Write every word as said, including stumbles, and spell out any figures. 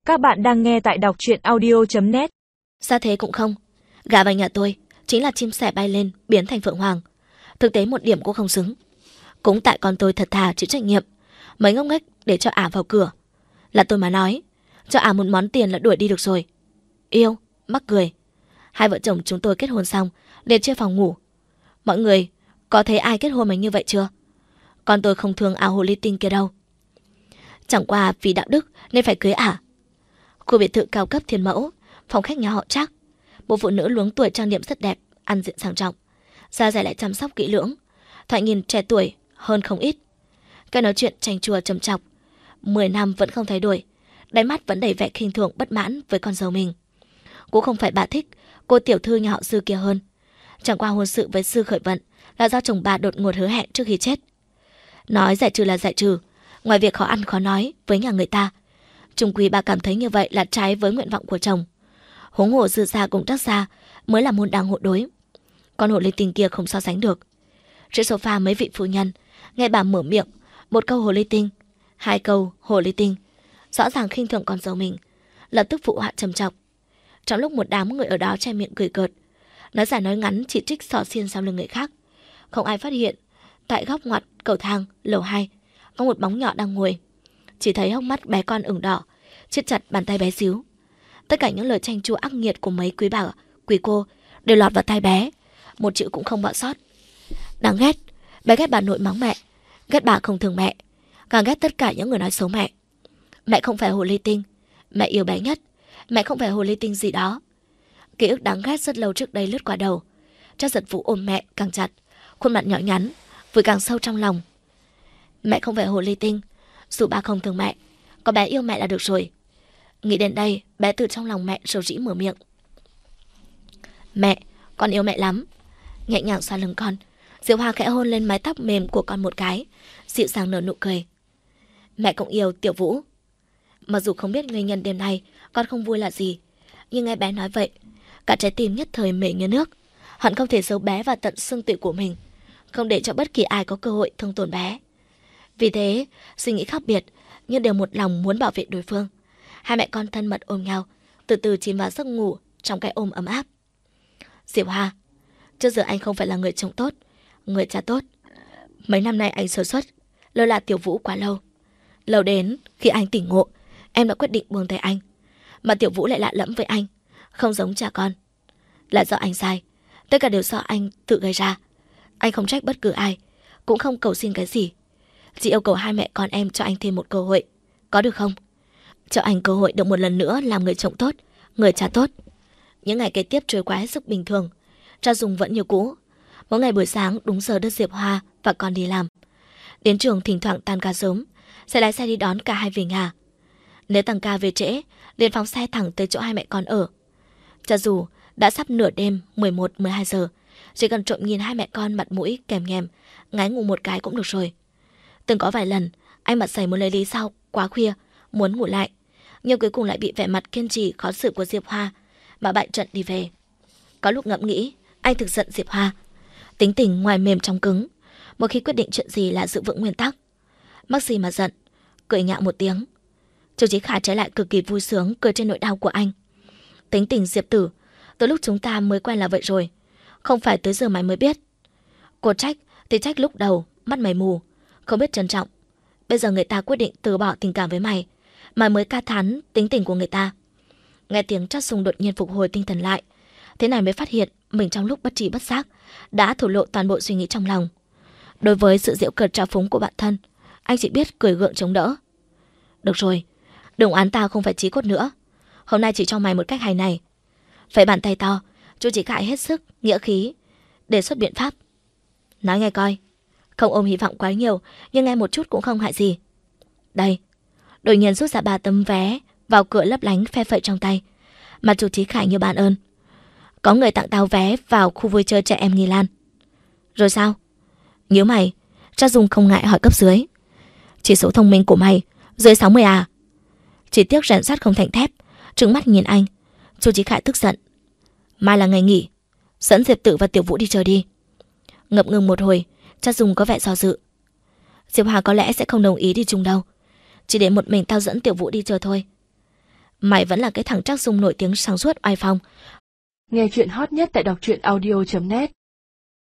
Các bạn đang nghe tại đọc truyện audio chấm net. Ra thế cũng không. Gả vào nhà tôi chính là chim sẻ bay lên biến thành phượng hoàng. Thực tế một điểm cũng không xứng. Cũng tại con tôi thật thà chịu trách nhiệm, mấy ngốc nghếch để cho ả vào cửa. Là tôi mà nói, cho ả một món tiền là đuổi đi được rồi. Yêu, mắc cười. Hai vợ chồng chúng tôi kết hôn xong liền chia phòng ngủ. Mọi người có thấy ai kết hôn mình như vậy chưa? Con tôi không thương ảo hồ ly tinh kia đâu. Chẳng qua vì đạo đức nên phải cưới ả. Khu biệt thự cao cấp thiên mẫu, phòng khách nhà họ Trác. Một phụ nữ luống tuổi trang điểm rất đẹp, ăn diện sang trọng, da dẻ lại chăm sóc kỹ lưỡng, thoạt nhìn trẻ tuổi hơn không ít. Cái nói chuyện chanh chua trầm trọc, mười năm vẫn không thay đổi, đáy mắt vẫn đầy vẻ khinh thường bất mãn với con dâu mình. Cũng không phải bà thích cô tiểu thư nhà họ Sư kia hơn, chẳng qua hôn sự với Sư Khởi Vận là do chồng bà đột ngột hứa hẹn trước khi chết. Nói giải trừ là giải trừ, ngoài việc khó ăn khó nói với nhà người ta, chung quy bà cảm thấy như vậy là trái với nguyện vọng của chồng. Huống hồ Dư gia cùng Trác gia mới là môn đăng hộ đối, con hồ ly tinh kia không so sánh được. Trên sofa mấy vị phu nhân nghe bà mở miệng một câu hồ ly tinh, hai câu hồ ly tinh, rõ ràng khinh thường con dâu mình, lập tức phụ họa trầm trọng. Trong lúc một đám người ở đó che miệng cười cợt, nói dài nói ngắn chỉ trích xỏ xiên sau lưng người khác, không ai phát hiện tại góc ngoặt cầu thang lầu hai có một bóng nhỏ đang ngồi. Chỉ thấy hốc mắt bé con ửng đỏ, siết chặt bàn tay bé xíu. Tất cả những lời chanh chua ác nghiệt của mấy quý bà quý cô đều lọt vào tai bé, một chữ cũng không bỏ sót. Đáng ghét, bé ghét bà nội mắng mẹ, ghét bà không thương mẹ, càng ghét tất cả những người nói xấu mẹ. Mẹ không phải hồ ly tinh, mẹ yêu bé nhất, mẹ không phải hồ ly tinh gì đó. Ký ức đáng ghét rất lâu trước đây lướt qua đầu. Trác Giật Vũ ôm mẹ càng chặt, khuôn mặt nhỏ nhắn vùi càng sâu trong lòng. Mẹ không phải hồ ly tinh, dù ba không thương mẹ, có bé yêu mẹ là được rồi. Nghĩ đến đây, bé từ trong lòng mẹ rầu rĩ mở miệng. Mẹ, con yêu mẹ lắm. Nhẹ nhàng xoa lưng con, Diệu Hoa khẽ hôn lên mái tóc mềm của con một cái, dịu dàng nở nụ cười. Mẹ cũng yêu Tiểu Vũ. Mặc dù không biết nguyên nhân đêm nay con không vui là gì, nhưng nghe bé nói vậy, cả trái tim nhất thời mềm như nước, hận không thể giấu bé vào tận xương tủy của mình, không để cho bất kỳ ai có cơ hội thương tổn bé. Vì thế, suy nghĩ khác biệt nhưng đều một lòng muốn bảo vệ đối phương. Hai mẹ con thân mật ôm nhau, từ từ chìm vào giấc ngủ trong cái ôm ấm áp. Diệu Hoa, trước giờ anh không phải là người chồng tốt, người cha tốt. Mấy năm nay anh sơ suất, lơ là Tiểu Vũ quá lâu. Lâu đến khi anh tỉnh ngộ, em đã quyết định buông tay anh, mà Tiểu Vũ lại lạ lẫm với anh, không giống cha con. Là do anh sai, tất cả đều do anh tự gây ra. Anh không trách bất cứ ai, cũng không cầu xin cái gì, chỉ yêu cầu hai mẹ con em cho anh thêm một cơ hội, có được không? Cho anh cơ hội được một lần nữa làm người chồng tốt, người cha tốt. Những ngày kế tiếp trôi qua hết sức bình thường. Cha Dung vẫn như cũ, mỗi ngày buổi sáng đúng giờ đưa Diệp Hoa và con đi làm. Đến trường thỉnh thoảng tan ca sớm, sẽ lái xe đi đón cả hai về nhà. Nếu tăng ca về trễ, liền phóng xe thẳng tới chỗ hai mẹ con ở. Cho dù đã sắp nửa đêm mười một mười hai giờ, chỉ cần trộm nhìn hai mẹ con mặt mũi kèm nhèm, ngái ngủ một cái cũng được rồi. Từng có vài lần anh mặt dày muốn lấy lý do quá khuya muốn ngủ lại, nhưng cuối cùng lại bị vẻ mặt kiên trì khó xử của Diệp Hoa mà bại trận đi về. Có lúc ngẫm nghĩ, anh thực giận Diệp Hoa, tính tình ngoài mềm trong cứng, một khi quyết định chuyện gì là giữ vững nguyên tắc. Mắc gì mà giận, cười nhạo một tiếng. Chu Chí Khả trái lại cực kỳ vui sướng cười trên nỗi đau của anh. Tính tình Diệp Tử, từ lúc chúng ta mới quen là vậy rồi, không phải tới giờ mày mới biết. Cô trách thì trách lúc đầu mắt mày mù, không biết trân trọng. Bây giờ người ta quyết định từ bỏ tình cảm với mày, mày mới ca thán tính tình của người ta. Nghe tiếng Trác Sùng đột nhiên phục hồi tinh thần lại, thế này mới phát hiện mình trong lúc bất trí bất giác đã thổ lộ toàn bộ suy nghĩ trong lòng. Đối với sự giễu cợt trào phúng của bạn thân, anh chỉ biết cười gượng chống đỡ. Được rồi, đừng oán tao không phải chí cốt nữa. Hôm nay chỉ cho mày một cách hay này. Phải bàn tay to, Chu Chí Khải hết sức nghĩa khí đề xuất biện pháp. Nói nghe coi, không ôm hy vọng quá nhiều, nhưng nghe một chút cũng không hại gì. Đây, đột nhiên rút ra ba tấm vé vào cửa lấp lánh phe phẩy trong tay, mà Chu Chí Khải như ban ơn. Có người tặng tao vé vào khu vui chơi trẻ em Nghi Lan. Rồi sao? Nhớ mày, Trác Dung không ngại hỏi cấp dưới. Chỉ số thông minh của mày dưới sáu mươi à? Chỉ tiếc rèn sắt không thành thép, trừng mắt nhìn anh. Chu Chí Khải tức giận. Mai là ngày nghỉ, dẫn Diệp Tử và Tiểu Vũ đi chơi đi. Ngập ngừng một hồi, Trác Dung có vẻ do dự. Diệp Hà có lẽ sẽ không đồng ý đi chung đâu, chỉ để một mình tao dẫn Tiểu Vũ đi chơi thôi. Mày vẫn là cái thằng Trác Dung nổi tiếng sáng suốt oai phong. Nghe chuyện hot nhất tại đọc truyện audio chấm net.